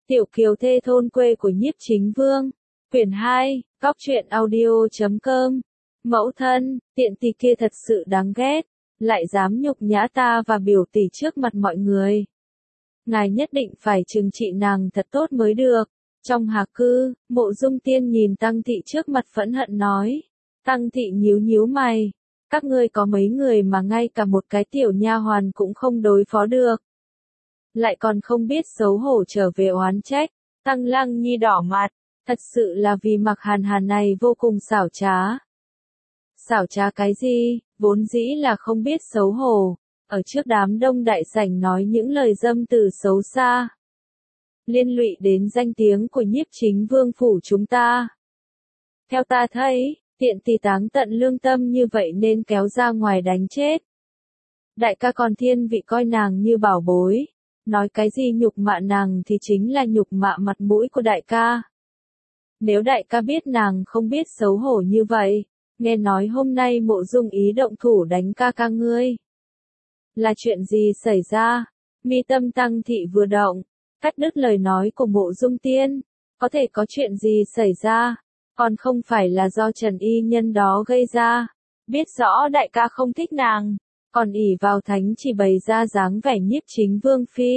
Tiểu kiều thê thôn quê của Nhiếp Chính Vương. Quyển 2, Góc truyện audio.com. Mẫu thân, tiện tỳ kia thật sự đáng ghét, lại dám nhục nhã ta và biểu tỷ trước mặt mọi người. Ngài nhất định phải trừng trị nàng thật tốt mới được. Trong hà cư, Mộ Dung Tiên nhìn Tăng Thị trước mặt phẫn hận nói. Tăng Thị nhíu nhíu mày. Các ngươi có mấy người mà ngay cả một cái tiểu nha hoàn cũng không đối phó được. Lại còn không biết xấu hổ trở về oán trách. Tăng Lăng Nhi đỏ mặt. Thật sự là vì Mạc Hàn Hàn này vô cùng xảo trá. Xảo trá cái gì, vốn dĩ là không biết xấu hổ. Ở trước đám đông đại sảnh nói những lời dâm từ xấu xa. Liên lụy đến danh tiếng của Nhiếp Chính Vương phủ chúng ta. Theo ta thấy, tiện tỳ táng tận lương tâm như vậy nên kéo ra ngoài đánh chết. Đại ca còn thiên vị coi nàng như bảo bối. Nói cái gì nhục mạ nàng thì chính là nhục mạ mặt mũi của đại ca. Nếu đại ca biết nàng không biết xấu hổ như vậy, nghe nói hôm nay Mộ Dung ý động thủ đánh ca ca ngươi. Là chuyện gì xảy ra? Mi tâm Tăng Thị vừa động, cắt đứt lời nói của Mộ Dung Tiên. Có thể có chuyện gì xảy ra? Còn không phải là do Trần Y Nhân đó gây ra. Biết rõ đại ca không thích nàng, còn ỷ vào thánh chỉ bày ra dáng vẻ Nhiếp Chính Vương phi.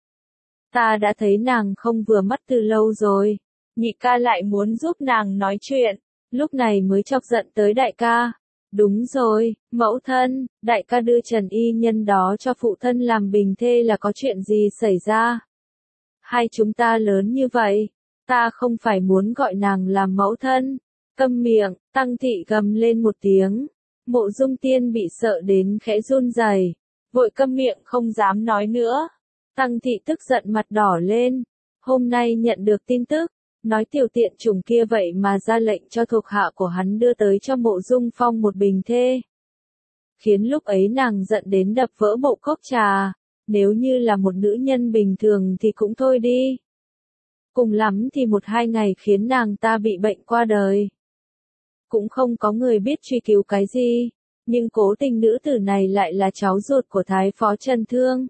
Ta đã thấy nàng không vừa mắt từ lâu rồi. Nhị ca lại muốn giúp nàng nói chuyện, lúc này mới chọc giận tới đại ca. Đúng rồi, mẫu thân, đại ca đưa Trần Y Nhân đó cho phụ thân làm bình thê là có chuyện gì xảy ra? Hai chúng ta lớn như vậy, ta không phải muốn gọi nàng làm mẫu thân. Câm miệng, Tăng Thị gầm lên một tiếng. Mộ Dung Tiên bị sợ đến khẽ run rẩy, vội câm miệng không dám nói nữa. Tăng Thị tức giận mặt đỏ lên. Hôm nay nhận được tin tức, nói tiểu tiện chủng kia vậy mà ra lệnh cho thuộc hạ của hắn đưa tới cho Mộ Dung Phong một bình thê. Khiến lúc ấy nàng giận đến đập vỡ bộ cốc trà, nếu như là một nữ nhân bình thường thì cũng thôi đi. Cùng lắm thì 1-2 ngày khiến nàng ta bị bệnh qua đời. Cũng không có người biết truy cứu cái gì, nhưng cố tình nữ tử này lại là cháu ruột của Thái Phó Trần Thương.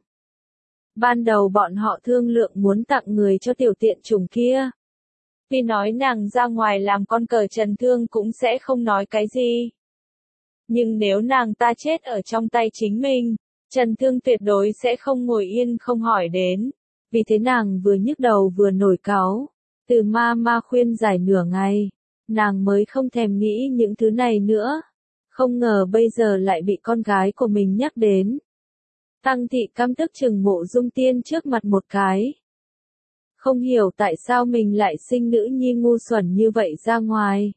Ban đầu bọn họ thương lượng muốn tặng người cho tiểu tiện chủng kia. Vì nói nàng ra ngoài làm con cờ Trần Thương cũng sẽ không nói cái gì. Nhưng nếu nàng ta chết ở trong tay chính mình, Trần Thương tuyệt đối sẽ không ngồi yên không hỏi đến. Vì thế nàng vừa nhức đầu vừa nổi cáu. Từ ma khuyên giải nửa ngày, nàng mới không thèm nghĩ những thứ này nữa. Không ngờ bây giờ lại bị con gái của mình nhắc đến. Tăng Thị căm tức chừng Mộ Dung Tiên trước mặt một cái. Không hiểu tại sao mình lại sinh nữ nhi ngu xuẩn như vậy ra ngoài.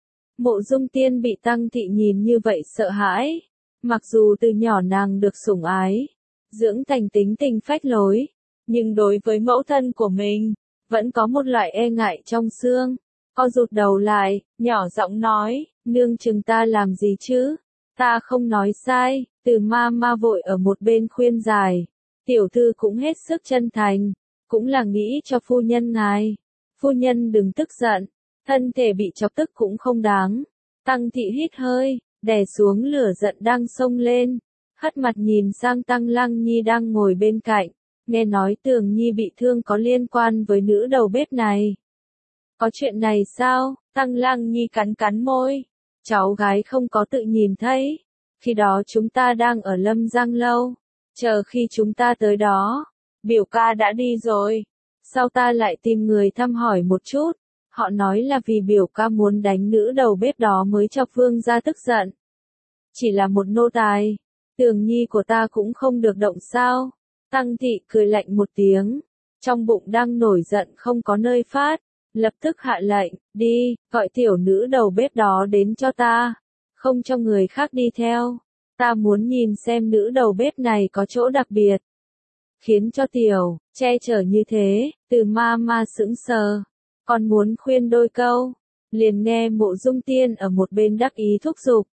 Mộ Dung Tiên bị Tăng Thị nhìn như vậy sợ hãi. Mặc dù từ nhỏ nàng được sủng ái, dưỡng thành tính tình phách lối, nhưng đối với mẫu thân của mình, vẫn có một loại e ngại trong xương. Co rụt đầu lại, nhỏ giọng nói, nương chừng ta làm gì chứ? Ta không nói sai. Từ ma vội ở một bên khuyên giải. Tiểu thư cũng hết sức chân thành, cũng là nghĩ cho phu nhân ngài. Phu nhân đừng tức giận, thân thể bị chọc tức cũng không đáng. Tăng Thị hít hơi, đè xuống lửa giận đang xông lên, hất mặt nhìn sang Tăng Lăng Nhi đang ngồi bên cạnh. Nghe nói Tường Nhi bị thương có liên quan với nữ đầu bếp này. Có chuyện này sao? Tăng Lăng Nhi cắn cắn môi. Cháu gái không có tự nhìn thấy. Khi đó chúng ta đang ở Lâm Giang lâu. Chờ khi chúng ta tới đó, biểu ca đã đi rồi. Sau ta lại tìm người thăm hỏi một chút. Họ nói là vì biểu ca muốn đánh nữ đầu bếp đó mới chọc Vương gia tức giận. Chỉ là một nô tài. Tường Nhi của ta cũng không được động sao? Tăng Thị cười lạnh một tiếng. Trong bụng đang nổi giận không có nơi phát. Lập tức hạ lệnh, đi, gọi tiểu nữ đầu bếp đó đến cho ta. Không cho người khác đi theo. Ta muốn nhìn xem nữ đầu bếp này có chỗ đặc biệt. Khiến cho tiểu, che chở như thế, từ ma sững sờ. Còn muốn khuyên đôi câu. Liền nghe Mộ Dung Tiên ở một bên đắc ý thúc giục.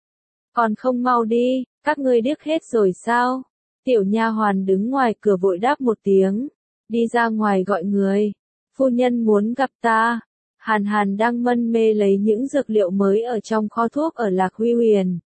Còn không mau đi, các ngươi điếc hết rồi sao? Tiểu nha hoàn đứng ngoài cửa vội đáp một tiếng. Đi ra ngoài gọi người. Phu nhân muốn gặp ta. Hàn Hàn đang mân mê lấy những dược liệu mới ở trong kho thuốc ở Lạc Huy Huyền.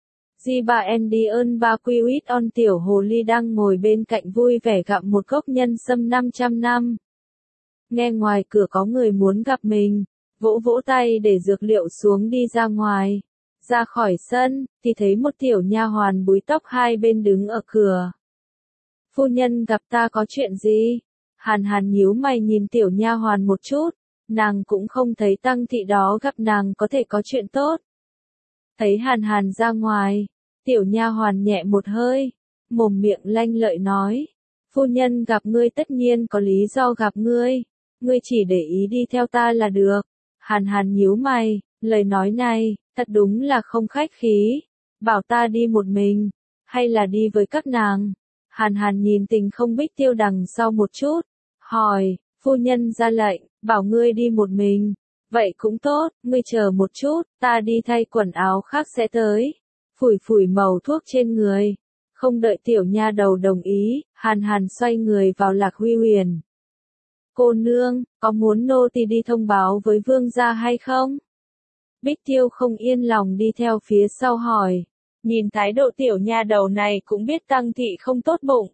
Di bà Andy ơn ba quy ít on tiểu hồ ly đang ngồi bên cạnh vui vẻ gặm một gốc nhân sâm 500 năm. nghe ngoài cửa có người muốn gặp mình, vỗ vỗ tay để dược liệu xuống đi ra ngoài. Ra khỏi sân, thì thấy một tiểu nha hoàn búi tóc hai bên đứng ở cửa. Phu nhân gặp ta có chuyện gì? Hàn Hàn nhíu mày nhìn tiểu nha hoàn một chút, nàng cũng không thấy Tăng thị đó gặp nàng có thể có chuyện tốt. Thấy Hàn Hàn ra ngoài, tiểu nha hoàn nhẹ một hơi, mồm miệng lanh lợi nói, phu nhân gặp ngươi tất nhiên có lý do gặp ngươi chỉ để ý đi theo ta là được. Hàn Hàn nhíu mày, lời nói này, thật đúng là không khách khí, bảo ta đi một mình, hay là đi với các nàng. Hàn Hàn nhìn Tình không Bích Tiêu đằng sau một chút, hỏi, phu nhân ra lệnh, bảo ngươi đi một mình, vậy cũng tốt, ngươi chờ một chút, ta đi thay quần áo khác sẽ tới. Phủi phủi màu thuốc trên người, không đợi tiểu nha đầu đồng ý, Hàn Hàn xoay người vào Lạc Huy Huyền. Cô nương, có muốn nô tỳ đi thông báo với vương gia hay không? Bích Tiêu không yên lòng đi theo phía sau hỏi. Nhìn thái độ tiểu nha đầu này cũng biết Tăng thị không tốt bụng.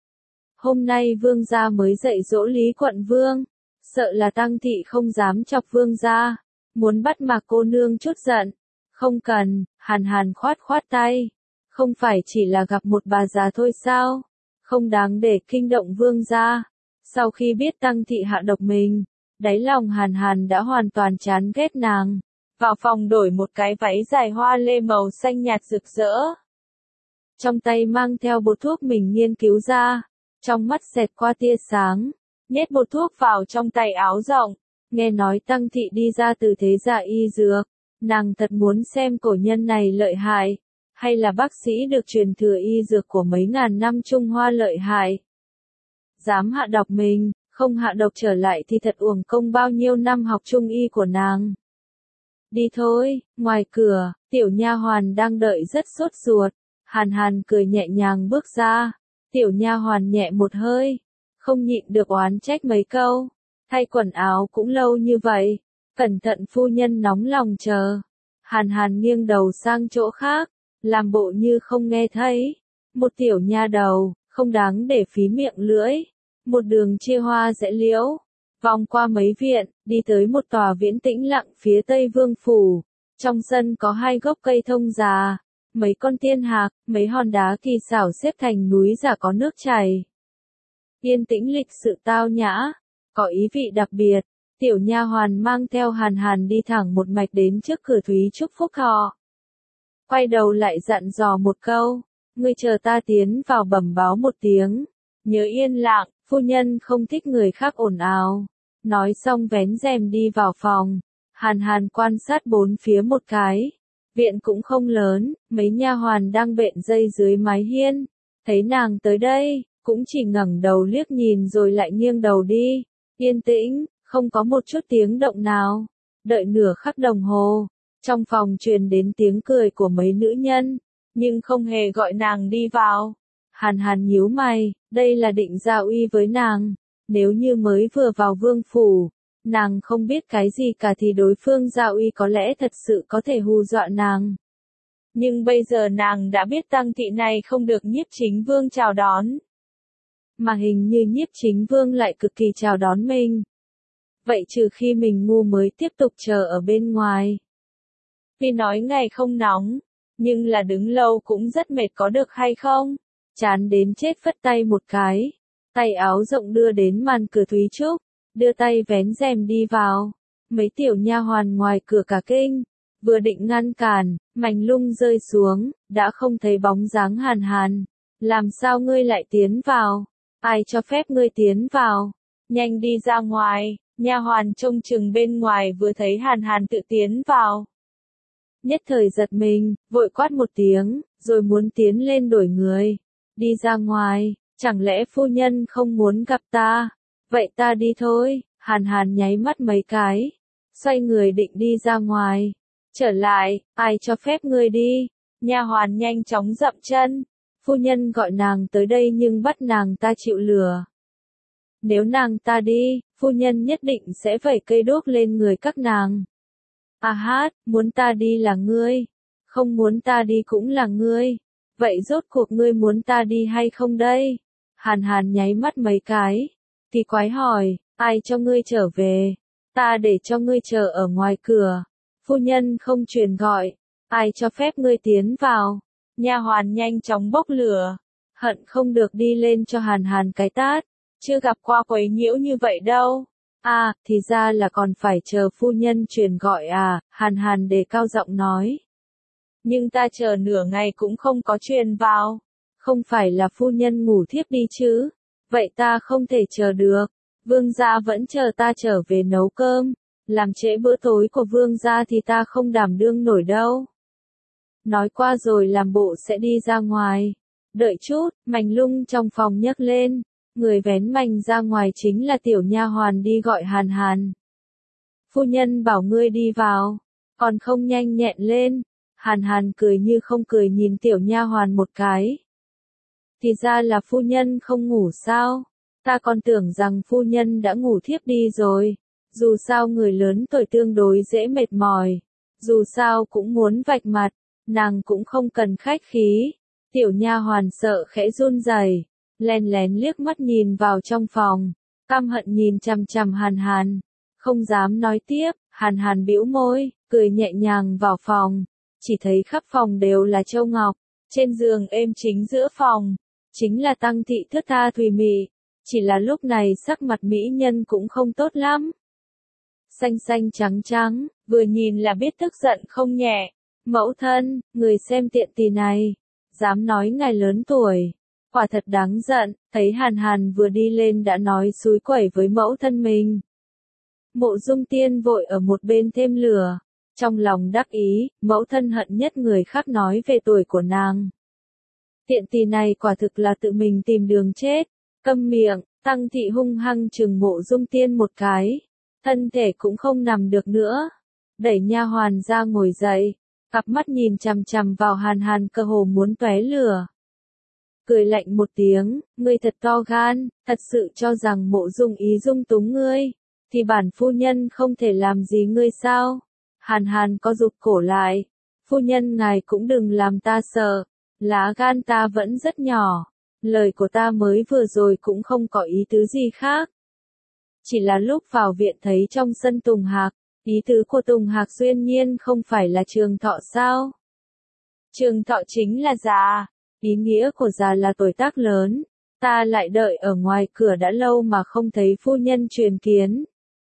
Hôm nay vương gia mới dạy dỗ Lý quận vương, sợ là Tăng thị không dám chọc vương gia, muốn bắt Mạc cô nương chút giận. Không cần, Hàn Hàn khoát khoát tay. Không phải chỉ là gặp một bà già thôi sao? Không đáng để kinh động vương gia. Sau khi biết Tăng thị hạ độc mình, đáy lòng Hàn Hàn đã hoàn toàn chán ghét nàng. Vào phòng đổi một cái váy dài hoa lê màu xanh nhạt rực rỡ. Trong tay mang theo bột thuốc mình nghiên cứu ra, trong mắt xẹt qua tia sáng, nhét bột thuốc vào trong tay áo rộng. Nghe nói Tăng thị đi ra từ thế gia y dược, nàng thật muốn xem cổ nhân này lợi hại, hay là bác sĩ được truyền thừa y dược của mấy ngàn năm Trung Hoa lợi hại. Dám hạ độc mình, không hạ độc trở lại thì thật uổng công bao nhiêu năm học trung y của nàng. Đi thôi, ngoài cửa, tiểu nha hoàn đang đợi rất sốt ruột. Hàn Hàn cười nhẹ nhàng bước ra, tiểu nha hoàn nhẹ một hơi, không nhịn được oán trách mấy câu. Thay quần áo cũng lâu như vậy, cẩn thận phu nhân nóng lòng chờ. Hàn Hàn nghiêng đầu sang chỗ khác, làm bộ như không nghe thấy. Một tiểu nha đầu, không đáng để phí miệng lưỡi. Một đường chia hoa rẽ liễu, vòng qua mấy viện, đi tới một tòa viễn tĩnh lặng phía tây vương phủ. Trong sân có hai gốc cây thông già, mấy con tiên hạc, mấy hòn đá kỳ xảo xếp thành núi giả có nước chảy. Yên tĩnh lịch sự tao nhã, có ý vị đặc biệt. Tiểu nha hoàn mang theo Hàn Hàn đi thẳng một mạch đến trước cửa Thúy Trúc Phúc Thọ. Quay đầu lại dặn dò một câu, ngươi chờ ta tiến vào bẩm báo một tiếng. Nhớ yên lặng, phu nhân không thích người khác ồn ào. Nói xong vén rèm đi vào phòng. Hàn Hàn quan sát bốn phía một cái. Viện cũng không lớn, mấy nha hoàn đang bện dây dưới mái hiên. Thấy nàng tới đây, cũng chỉ ngẩng đầu liếc nhìn rồi lại nghiêng đầu đi. Yên tĩnh, không có một chút tiếng động nào. Đợi nửa khắc đồng hồ, trong phòng truyền đến tiếng cười của mấy nữ nhân, nhưng không hề gọi nàng đi vào. Hàn Hàn nhíu mày, đây là định gia uy với nàng. Nếu như mới vừa vào vương phủ, nàng không biết cái gì cả thì đối phương gia uy có lẽ thật sự có thể hù dọa nàng. Nhưng bây giờ nàng đã biết Tăng thị này không được Nhiếp Chính Vương chào đón. Mà hình như Nhiếp Chính Vương lại cực kỳ chào đón mình. Vậy trừ khi mình ngu mới tiếp tục chờ ở bên ngoài. Vì nói ngày không nóng, nhưng là đứng lâu cũng rất mệt có được hay không? Chán đến chết phất tay một cái. Tay áo rộng đưa đến màn cửa Thúy Trúc, đưa tay vén rèm đi vào. Mấy tiểu nha hoàn ngoài cửa cả kinh, vừa định ngăn cản, mảnh lung rơi xuống, đã không thấy bóng dáng Hàn Hàn. Làm sao ngươi lại tiến vào? Ai cho phép ngươi tiến vào? Nhanh đi ra ngoài. Nha hoàn trông chừng bên ngoài vừa thấy Hàn Hàn tự tiến vào. Nhất thời giật mình, vội quát một tiếng, rồi muốn tiến lên đổi người. Đi ra ngoài, chẳng lẽ phu nhân không muốn gặp ta? Vậy ta đi thôi. Hàn Hàn nháy mắt mấy cái, xoay người định đi ra ngoài. Trở lại, ai cho phép ngươi đi? Nha hoàn nhanh chóng dậm chân. Phu nhân gọi nàng tới đây nhưng bắt nàng ta chịu lừa. Nếu nàng ta đi, phu nhân nhất định sẽ vẩy cây đuốc lên người các nàng. À hát, muốn ta đi là ngươi, không muốn ta đi cũng là ngươi. Vậy rốt cuộc ngươi muốn ta đi hay không đây? Hàn Hàn nháy mắt mấy cái, kỳ quái hỏi, Ai cho ngươi trở về? Ta để cho ngươi chờ ở ngoài cửa. Phu nhân không truyền gọi. Ai cho phép ngươi tiến vào? Nha hoàn nhanh chóng bốc lửa. Hận không được đi lên cho Hàn Hàn cái tát. Chưa gặp qua quấy nhiễu như vậy đâu. À, thì ra là còn phải chờ phu nhân truyền gọi à, Hàn Hàn đề cao giọng nói. Nhưng ta chờ nửa ngày cũng không có truyền vào. Không phải là phu nhân ngủ thiếp đi chứ? Vậy ta không thể chờ được. Vương gia vẫn chờ ta trở về nấu cơm. Làm trễ bữa tối của vương gia thì ta không đảm đương nổi đâu. Nói qua rồi làm bộ sẽ đi ra ngoài. Đợi chút, mành lung trong phòng nhấc lên. Người vén mành ra ngoài chính là tiểu nha hoàn đi gọi Hàn Hàn. Phu nhân bảo ngươi đi vào. Còn không nhanh nhẹn lên. Hàn Hàn cười như không cười nhìn tiểu nha hoàn một cái. Thì ra là phu nhân không ngủ sao? Ta còn tưởng rằng phu nhân đã ngủ thiếp đi rồi. Dù sao người lớn tuổi tương đối dễ mệt mỏi. Dù sao cũng muốn vạch mặt. Nàng cũng không cần khách khí. Tiểu nha hoàn sợ khẽ run rẩy, lén lén liếc mắt nhìn vào trong phòng, căm hận nhìn chằm chằm Hàn Hàn, không dám nói tiếp. Hàn Hàn bĩu môi, cười nhẹ nhàng vào phòng, chỉ thấy khắp phòng đều là châu ngọc, trên giường êm chính giữa phòng, chính là Tăng thị thướt tha thùy mị, chỉ là lúc này sắc mặt mỹ nhân cũng không tốt lắm. Xanh xanh trắng trắng, vừa nhìn là biết tức giận không nhẹ. Mẫu thân, người xem tiện tỳ này, dám nói ngài lớn tuổi, quả thật đáng giận. Thấy Hàn Hàn vừa đi lên đã nói xúi quẩy với mẫu thân mình. Mộ Dung Tiên vội ở một bên thêm lửa, trong lòng đắc ý, mẫu thân hận nhất người khác nói về tuổi của nàng. Tiện tỳ này quả thực là tự mình tìm đường chết. Câm miệng. Tăng thị hung hăng chừng Mộ Dung Tiên một cái, thân thể cũng không nằm được nữa, đẩy nha hoàn ra ngồi dậy, cặp mắt nhìn chằm chằm vào Hàn Hàn cơ hồ muốn tóe lửa. Cười lạnh một tiếng, ngươi thật to gan, thật sự cho rằng Mộ Dung ý dung túng ngươi, thì bản phu nhân không thể làm gì ngươi sao? Hàn Hàn có rụt cổ lại, phu nhân ngài cũng đừng làm ta sợ, lá gan ta vẫn rất nhỏ, lời của ta mới vừa rồi cũng không có ý tứ gì khác. Chỉ là lúc vào viện thấy trong sân Tùng Hạc, ý tứ của Tùng Hạc duyên nhiên không phải là Trường Thọ sao? Trường Thọ chính là già, ý nghĩa của già là tuổi tác lớn, ta lại đợi ở ngoài cửa đã lâu mà không thấy phu nhân truyền kiến.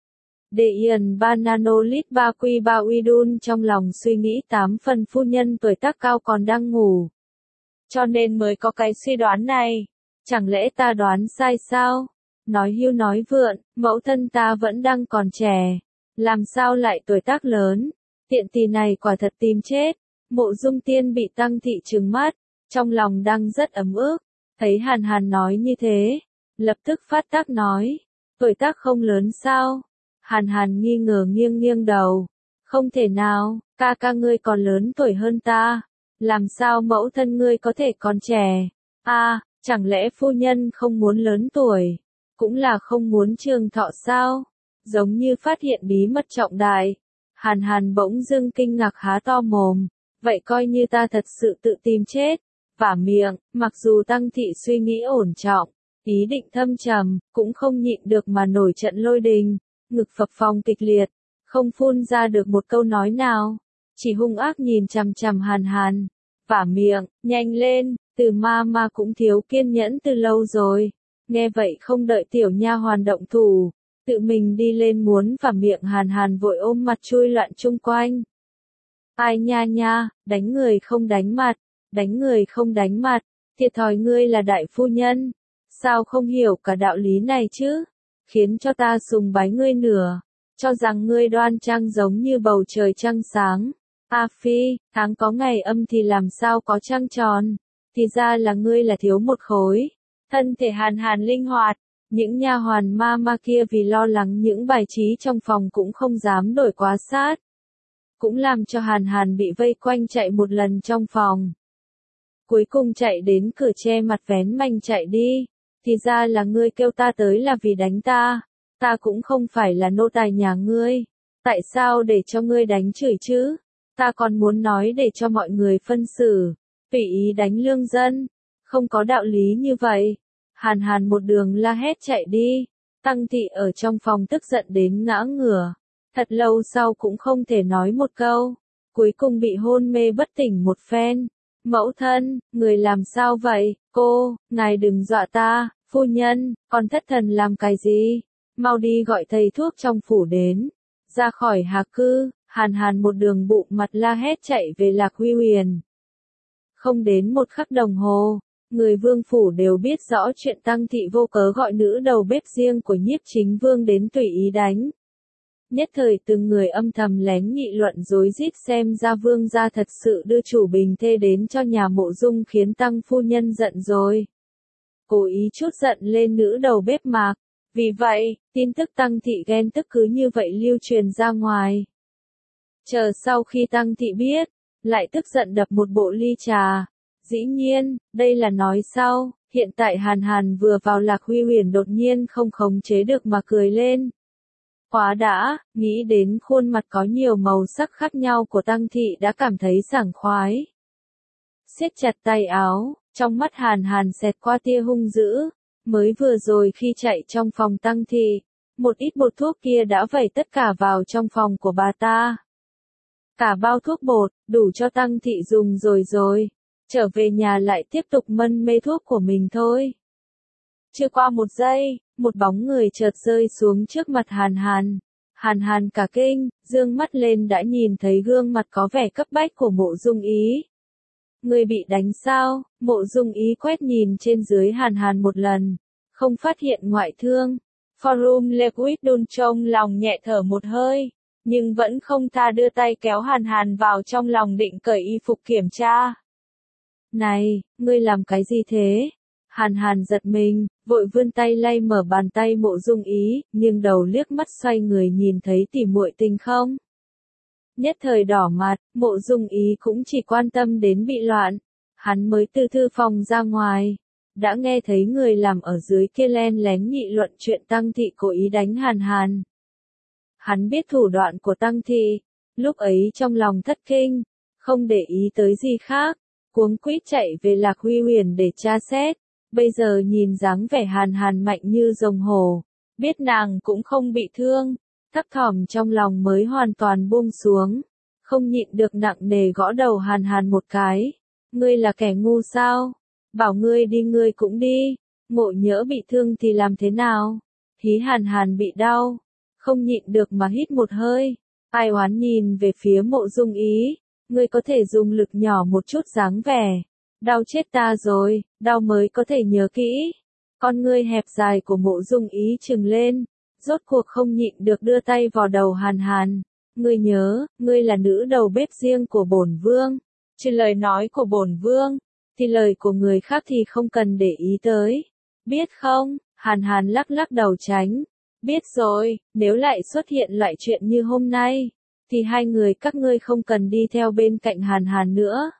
Đệ Ian Bananolit Ba Quy Ba Uidun trong lòng suy nghĩ 8 phần phu nhân tuổi tác cao còn đang ngủ. Cho nên mới có cái suy đoán này, chẳng lẽ ta đoán sai sao? Nói hưu nói vượn, mẫu thân ta vẫn đang còn trẻ, làm sao lại tuổi tác lớn, tiện tỳ này quả thật tìm chết. Mộ Dung Tiên bị Tăng thị trừng mắt, trong lòng đang rất ấm ức, thấy Hàn Hàn nói như thế, lập tức phát tác nói, tuổi tác không lớn sao? Hàn Hàn nghi ngờ nghiêng nghiêng đầu, không thể nào, ca ca ngươi còn lớn tuổi hơn ta, làm sao mẫu thân ngươi có thể còn trẻ? À, chẳng lẽ phu nhân không muốn lớn tuổi, cũng là không muốn trường thọ sao? Giống như phát hiện bí mật trọng đại. Hàn Hàn bỗng dưng kinh ngạc há to mồm, vậy coi như ta thật sự tự tìm chết. Vả miệng, mặc dù Tăng thị suy nghĩ ổn trọng, ý định thâm trầm, cũng không nhịn được mà nổi trận lôi đình, ngực phập phồng kịch liệt, không phun ra được một câu nói nào, chỉ hung ác nhìn chằm chằm Hàn Hàn. Vả miệng, nhanh lên, Từ ma cũng thiếu kiên nhẫn từ lâu rồi. Nghe vậy không đợi tiểu nha hoàn động thủ, tự mình đi lên muốn vả miệng. Hàn Hàn vội ôm mặt chui loạn chung quanh. Ai nha nha, đánh người không đánh mặt, đánh người không đánh mặt, thiệt thòi ngươi là đại phu nhân, sao không hiểu cả đạo lý này chứ, khiến cho ta sùng bái ngươi nửa, cho rằng ngươi đoan trang giống như bầu trời trăng sáng. A phi, tháng có ngày âm thì làm sao có trăng tròn, thì ra là ngươi là thiếu một khối. Thân thể Hàn Hàn linh hoạt, những nha hoàn ma kia vì lo lắng những bài trí trong phòng cũng không dám đổi quá sát, cũng làm cho Hàn Hàn bị vây quanh chạy một lần trong phòng. Cuối cùng chạy đến cửa che mặt vén mành chạy đi, thì ra là ngươi kêu ta tới là vì đánh ta cũng không phải là nô tài nhà ngươi, tại sao để cho ngươi đánh chửi chứ, ta còn muốn nói để cho mọi người phân xử, tùy ý đánh lương dân, không có đạo lý như vậy. Hàn Hàn một đường la hét chạy đi, Tăng thị ở trong phòng tức giận đến ngã ngửa. Thật lâu sau cũng không thể nói một câu. Cuối cùng bị hôn mê bất tỉnh một phen. Mẫu thân, người làm sao vậy? Cô, ngài đừng dọa ta. Phu nhân, con thất thần làm cái gì? Mau đi gọi thầy thuốc trong phủ đến. Ra khỏi Hà Cư, Hàn Hàn một đường bụng mặt la hét chạy về Lạc Huy Huyền. Không đến một khắc đồng hồ, người vương phủ đều biết rõ chuyện Tăng thị vô cớ gọi nữ đầu bếp riêng của Nhiếp Chính Vương đến tùy ý đánh. Nhất thời từng người âm thầm lén nghị luận rối rít xem ra vương gia thật sự đưa chủ bình thê đến cho nhà Mộ Dung khiến Tăng phu nhân giận rồi. Cố ý chút giận lên nữ đầu bếp Mạc. Vì vậy, tin tức Tăng thị ghen tức cứ như vậy lưu truyền ra ngoài. Chờ sau khi Tăng thị biết, lại tức giận đập một bộ ly trà. Dĩ nhiên, đây là nói sau, hiện tại Hàn Hàn vừa vào Lạc Huy Huyền đột nhiên không khống chế được mà cười lên. Quá đã, nghĩ đến khuôn mặt có nhiều màu sắc khác nhau của Tăng thị đã cảm thấy sảng khoái. Siết chặt tay áo, trong mắt Hàn Hàn xẹt qua tia hung dữ. Mới vừa rồi khi chạy trong phòng Tăng thị, một ít bột thuốc kia đã vẩy tất cả vào trong phòng của bà ta. Cả bao thuốc bột, đủ cho Tăng thị dùng rồi. Trở về nhà lại tiếp tục mân mê thuốc của mình thôi. Chưa qua một giây, một bóng người chợt rơi xuống trước mặt Hàn Hàn. Hàn Hàn cả kinh, dương mắt lên đã nhìn thấy gương mặt có vẻ cấp bách của Mộ Dung Ý. Người bị đánh sao? Mộ Dung Ý quét nhìn trên dưới Hàn Hàn một lần, không phát hiện ngoại thương. Forum Liquidun trong lòng nhẹ thở một hơi, nhưng vẫn không tha đưa tay kéo Hàn Hàn vào trong lòng định cởi y phục kiểm tra. Này, ngươi làm cái gì thế? Hàn Hàn giật mình, vội vươn tay lay mở bàn tay Mộ Dung Ý, nhưng đầu liếc mắt xoay người nhìn thấy tỉ muội tình không? Nhất thời đỏ mặt, Mộ Dung Ý cũng chỉ quan tâm đến bị loạn. Hắn mới từ thư phòng ra ngoài, đã nghe thấy người làm ở dưới kia len lén nghị luận chuyện Tăng thị cố ý đánh Hàn Hàn. Hắn biết thủ đoạn của Tăng thị, lúc ấy trong lòng thất kinh, không để ý tới gì khác, cuống quýt chạy về Lạc Huy Huyền để tra xét. Bây giờ nhìn dáng vẻ Hàn Hàn mạnh như rồng hổ, biết nàng cũng không bị thương, thấp thỏm trong lòng mới hoàn toàn buông xuống, không nhịn được nặng nề gõ đầu Hàn Hàn một cái. Ngươi là kẻ ngu sao? Bảo ngươi đi ngươi cũng đi, ngộ nhỡ bị thương thì làm thế nào? Hí Hàn Hàn bị đau, không nhịn được mà hít một hơi, ai oán nhìn về phía Mộ Dung Ý, ngươi có thể dùng lực nhỏ một chút dáng vẻ. Đau chết ta rồi, đau mới có thể nhớ kỹ. Con ngươi hẹp dài của Mộ Dung Ý trừng lên, rốt cuộc không nhịn được đưa tay vào đầu Hàn Hàn. Ngươi nhớ, ngươi là nữ đầu bếp riêng của bổn vương. Chứ lời nói của bổn vương, thì lời của người khác thì không cần để ý tới. Biết không? Hàn Hàn lắc lắc đầu tránh. Biết rồi, nếu lại xuất hiện loại chuyện như hôm nay, thì hai người các ngươi không cần đi theo bên cạnh Hàn Hàn nữa.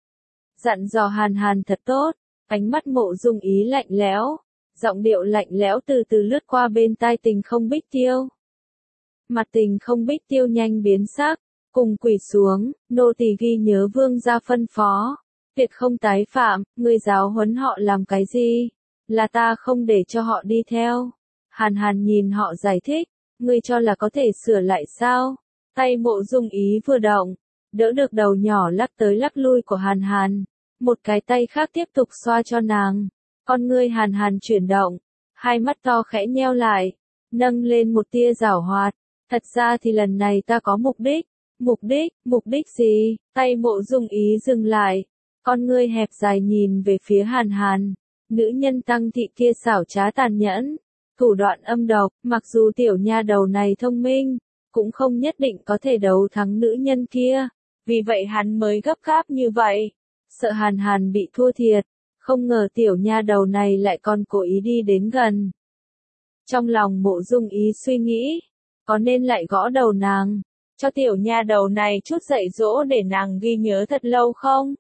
Dặn dò Hàn Hàn thật tốt, ánh mắt Mộ Dung Ý lạnh lẽo, giọng điệu lạnh lẽo từ từ lướt qua bên tai Tình Không Bích Tiêu. Mặt Tình Không Bích Tiêu nhanh biến sắc, cùng quỳ xuống, nô tỳ ghi nhớ vương gia phân phó, tuyệt không tái phạm, ngươi giáo huấn họ làm cái gì? Là ta không để cho họ đi theo. Hàn Hàn nhìn họ giải thích, ngươi cho là có thể sửa lại sao? Tay Mộ Dung Ý vừa động, đỡ được đầu nhỏ lắc tới lắc lui của Hàn Hàn, một cái tay khác tiếp tục xoa cho nàng. Con ngươi Hàn Hàn chuyển động, hai mắt to khẽ nheo lại, nâng lên một tia giảo hoạt. Thật ra thì lần này ta có mục đích. Mục đích gì? Tay Mộ Dung Ý dừng lại, con ngươi hẹp dài nhìn về phía Hàn Hàn. Nữ nhân Tăng thị kia xảo trá tàn nhẫn, thủ đoạn âm độc, mặc dù tiểu nha đầu này thông minh, cũng không nhất định có thể đấu thắng nữ nhân kia. Vì vậy hắn mới gấp gáp như vậy, sợ Hàn Hàn bị thua thiệt, không ngờ tiểu nha đầu này lại còn cố ý đi đến gần. Trong lòng Mộ Dung Ý suy nghĩ, có nên lại gõ đầu nàng, cho tiểu nha đầu này chút dạy dỗ để nàng ghi nhớ thật lâu không?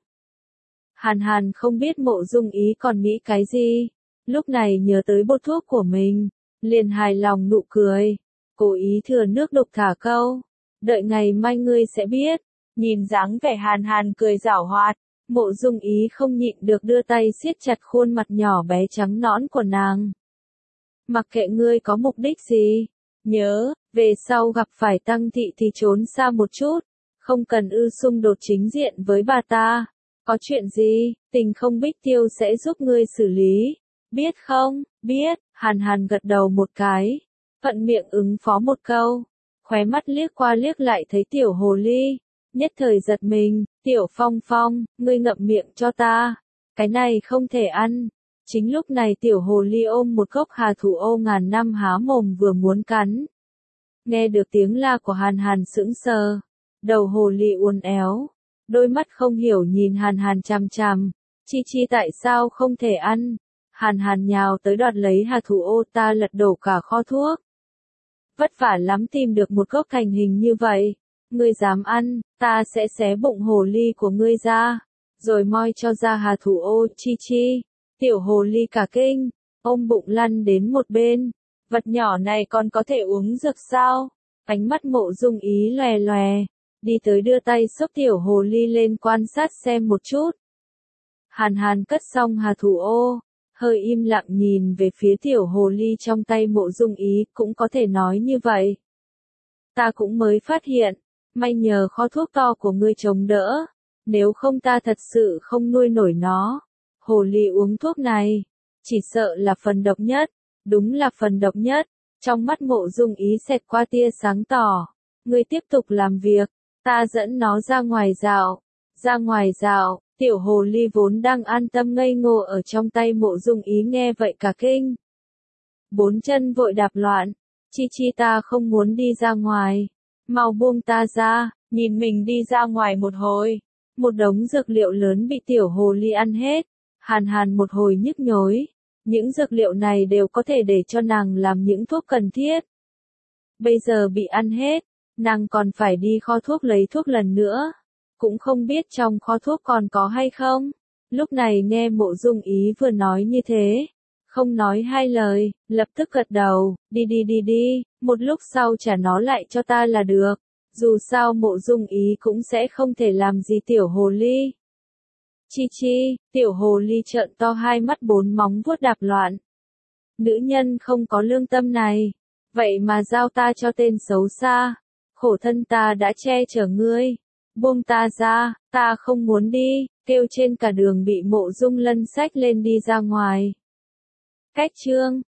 Hàn Hàn không biết Mộ Dung Ý còn nghĩ cái gì, lúc này nhớ tới bột thuốc của mình, liền hài lòng nụ cười, cố ý thừa nước đục thả câu, đợi ngày mai ngươi sẽ biết. Nhìn dáng vẻ Hàn Hàn cười giảo hoạt, Mộ Dung Ý không nhịn được đưa tay siết chặt khuôn mặt nhỏ bé trắng nõn của nàng. Mặc kệ ngươi có mục đích gì. Nhớ, về sau gặp phải Tăng Thị thì trốn xa một chút. Không cần xung đột chính diện với bà ta. Có chuyện gì, Tình Không Bích Tiêu sẽ giúp ngươi xử lý. Biết không? Biết. Hàn Hàn gật đầu một cái. Thuận miệng ứng phó một câu. Khóe mắt liếc qua liếc lại thấy tiểu hồ ly. Nhất thời giật mình. Tiểu Phong Phong, ngươi ngậm miệng cho ta. Cái này không thể ăn. Chính lúc này tiểu hồ ly ôm một gốc hà thủ ô ngàn năm há mồm vừa muốn cắn. Nghe được tiếng la của Hàn Hàn sững sờ. Đầu hồ ly uốn éo. Đôi mắt không hiểu nhìn Hàn Hàn chằm chằm. Chi Chi tại sao không thể ăn? Hàn Hàn nhào tới đoạt lấy hà thủ ô, ta lật đổ cả kho thuốc. Vất vả lắm tìm được một gốc thành hình như vậy. Ngươi dám ăn, ta sẽ xé bụng hồ ly của ngươi ra. Rồi moi cho ra hà thủ ô. Chi Chi. Tiểu hồ ly cả kinh. Ôm bụng lăn đến một bên. Vật nhỏ này còn có thể uống dược sao? Ánh mắt Mộ Dung Ý lòe lòe. Đi tới đưa tay xốc tiểu hồ ly lên quan sát xem một chút. Hàn Hàn cất xong hà thủ ô. Hơi im lặng nhìn về phía tiểu hồ ly trong tay Mộ Dung Ý, cũng có thể nói như vậy. Ta cũng mới phát hiện, may nhờ kho thuốc to của ngươi chống đỡ, nếu không ta thật sự không nuôi nổi nó. Hồ ly uống thuốc này, chỉ sợ là phần độc nhất, đúng là phần độc nhất. Trong mắt Mộ Dung Ý xẹt qua tia sáng tỏ, ngươi tiếp tục làm việc, ta dẫn nó ra ngoài dạo. Ra ngoài dạo. Tiểu hồ ly vốn đang an tâm ngây ngô ở trong tay Mộ Dung Ý nghe vậy cả kinh. Bốn chân vội đạp loạn. Chi Chi, ta không muốn đi ra ngoài. Mau buông ta ra, nhìn mình đi ra ngoài một hồi. Một đống dược liệu lớn bị tiểu hồ ly ăn hết. Hàn Hàn một hồi nhức nhối. Những dược liệu này đều có thể để cho nàng làm những thuốc cần thiết. Bây giờ bị ăn hết, nàng còn phải đi kho thuốc lấy thuốc lần nữa. Cũng không biết trong kho thuốc còn có hay không. Lúc này nghe Mộ Dung Ý vừa nói như thế. Không nói hai lời, lập tức gật đầu. Đi, một lúc sau trả nó lại cho ta là được. Dù sao Mộ Dung Ý cũng sẽ không thể làm gì tiểu hồ ly. Chi Chi, tiểu hồ ly trợn to hai mắt bốn móng vuốt đạp loạn. Nữ nhân không có lương tâm này. Vậy mà giao ta cho tên xấu xa. Khổ thân ta đã che chở ngươi. Buông ta ra, ta không muốn đi, kêu trên cả đường bị Mộ Dung Lân xách lên đi ra ngoài. Cách chương